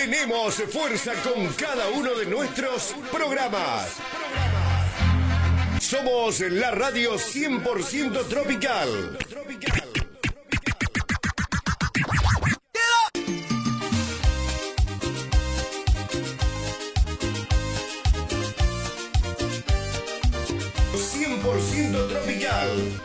Tenemos fuerza con cada uno de nuestros programas. Somos la radio 100% tropical. 100% tropical.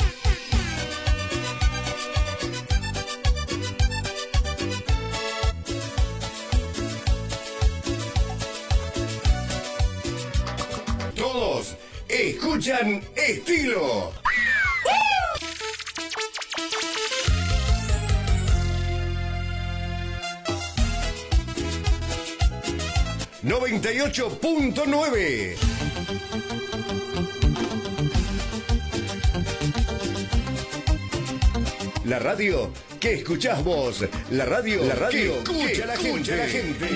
Todos escuchan estilo. 98.9. La radio que escuchás vos. La radio que escucha la gente.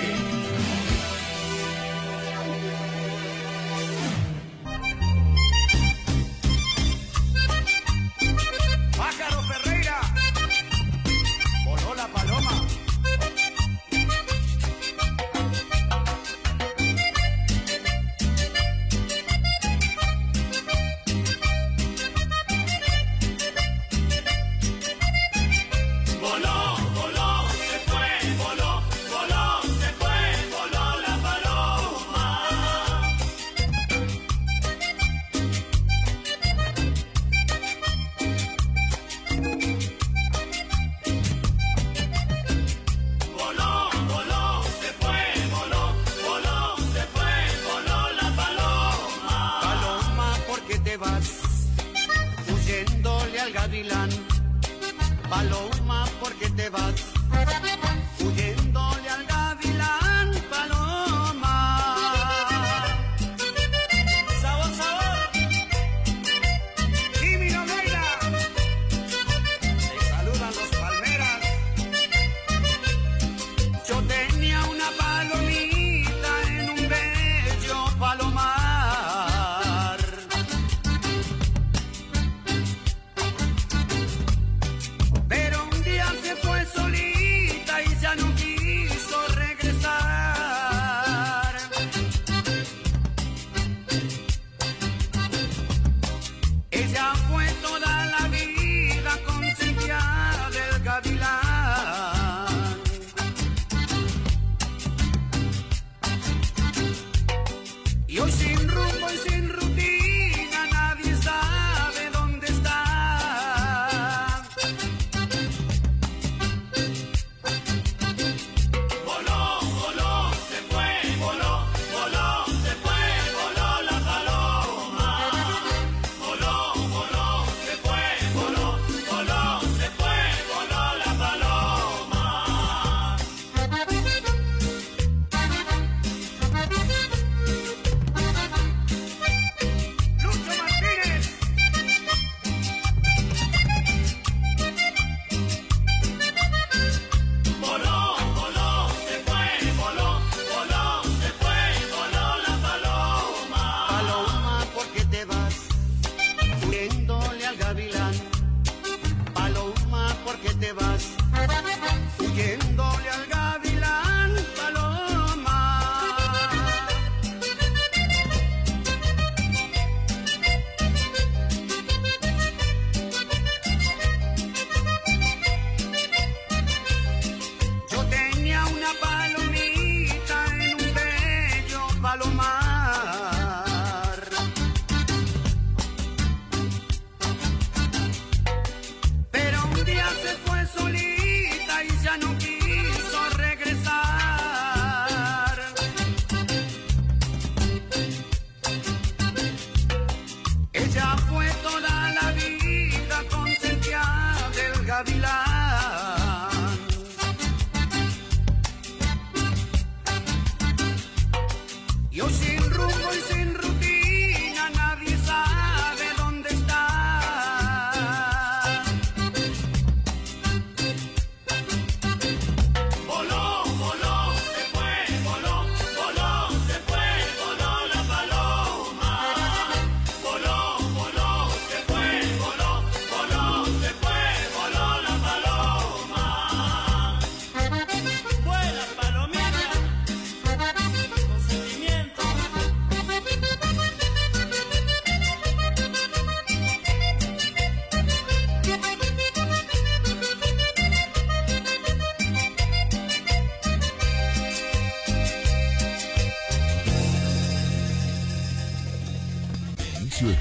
Pero un día se fue solita y ya no quiso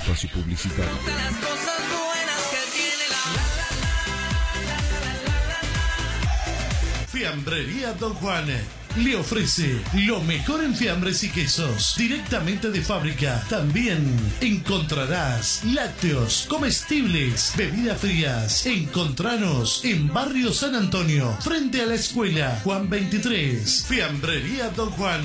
espacio publicitario. Fiambrería Don Juan le ofrece lo mejor en fiambres y quesos directamente de fábrica. También encontrarás lácteos, comestibles, bebidas frías. Encontranos en Barrio San Antonio, frente a la escuela Juan 23. Fiambrería Don Juan.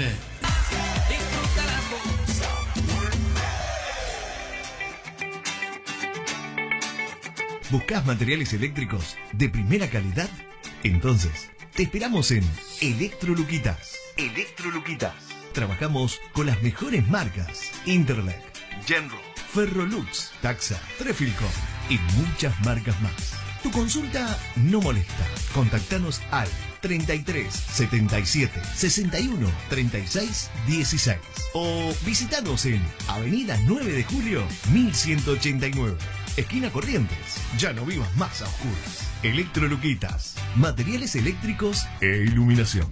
¿Buscás materiales eléctricos de primera calidad? Entonces, te esperamos en Electroluquitas. Electroluquitas. Trabajamos con las mejores marcas: Interlec, Genro, Ferrolux, Taxa, Trefilcom y muchas marcas más. Tu consulta no molesta. Contactanos al 33 77 61 36 16 o visitanos en Avenida 9 de Julio 1189, esquina Corrientes. Ya no vivas más a oscuras. Electroluquitas, materiales eléctricos e iluminación.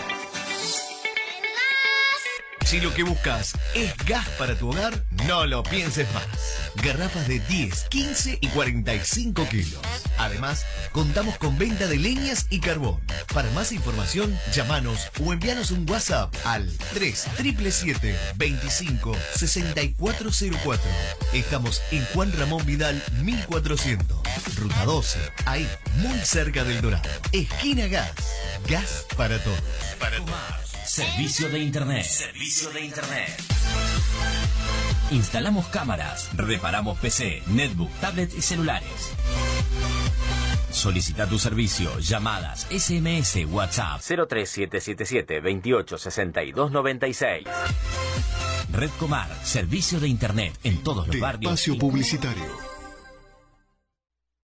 Si lo que buscas es gas para tu hogar, no lo pienses más. Garrafas de 10, 15 y 45 kilos. Además, contamos con venta de leñas y carbón. Para más información, llámanos o envíanos un WhatsApp al 3777 25 6404. Estamos en Juan Ramón Vidal 1400, Ruta 12, ahí, muy cerca del Dorado. Esquina Gas. Gas para todos. Para todos. Servicio de Internet. Servicio de Internet. Instalamos cámaras, reparamos PC, netbook, tablet y celulares. Solicita tu servicio, llamadas, SMS, WhatsApp 03777 28 62 96. Red Comar, servicio de Internet en todos los barrios. Espacio publicitario.